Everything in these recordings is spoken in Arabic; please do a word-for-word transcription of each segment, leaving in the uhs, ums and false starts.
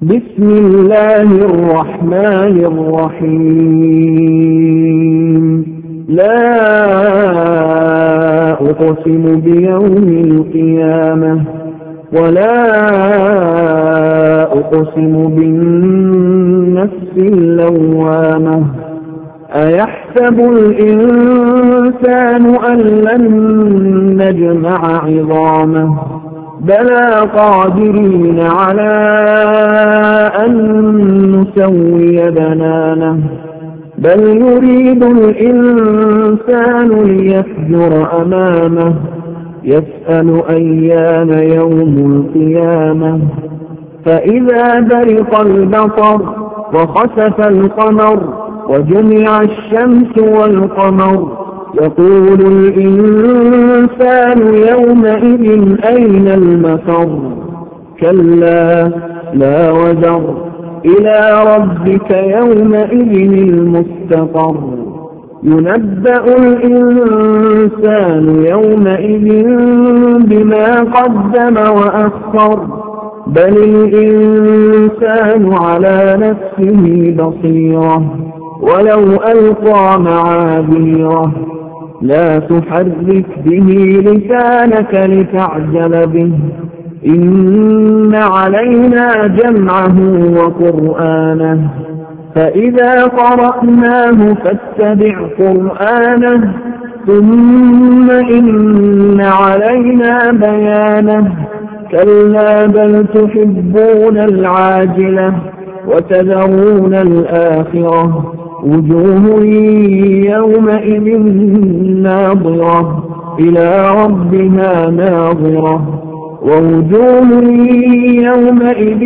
بسم الله الرحمن الرحيم لا أقسم بيوم القيامة ولا أقسم بالنفس اللوامة أيحسب الإنسان أن لن نجمع عظامه بلى قادرين على أن نسوي بنانه بل يريد الإنسان ليفجر أمامه يسأل أيان يوم القيامة فإذا برق البصر وخسف القمر وجمع الشمس والقمر يقول الإنسان يومئذ أين المفر كلا لا وزر إلى ربك يومئذ المستقر ينبأ الإنسان يومئذ بما قدم وأخر بل الإنسان على نفسه بصيرة ولو ألقى معاذيره لا تحرك به لسانك لتعجل به إن علينا جمعه وقرآنه فإذا قرأناه فاتبع قرآنه ثم إن علينا بيانه كلا بل تحبون العاجلة وتذرون الآخرة وجوه يومئذ ناظرة إلى ربها ناظرة ووجوه يومئذ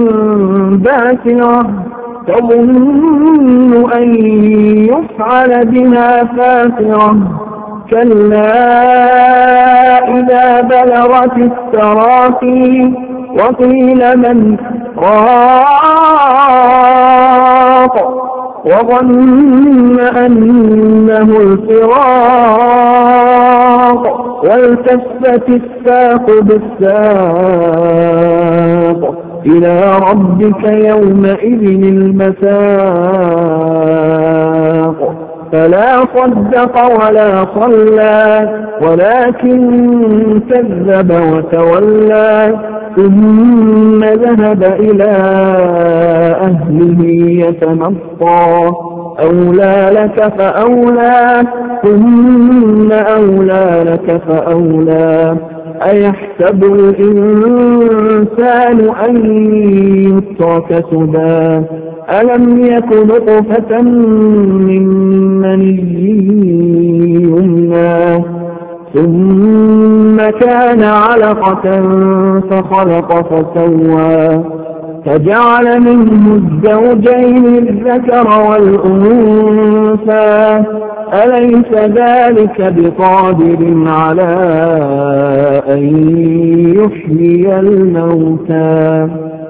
باسرة تظن أن يفعل بها فاقرة كلا إذا بلغت التراقي وقيل من راق وظن أنه الفراق والتفت الساق بالساق إلى ربك يومئذ المساق فلا صدق ولا صلى ولكن كذب وتولى ثم ذهب إلى أهله يتمطى أولى لك فأولى ثم أولى لك فأولى أيحسب الإنسان أن يترك سدى ألم يك نطفة من مني يمنى ثم كان علقة فخلق فسوى فجعل منه الزوجين الذكر والأنثى أليس ذلك بقادر على أن يحيي الموتى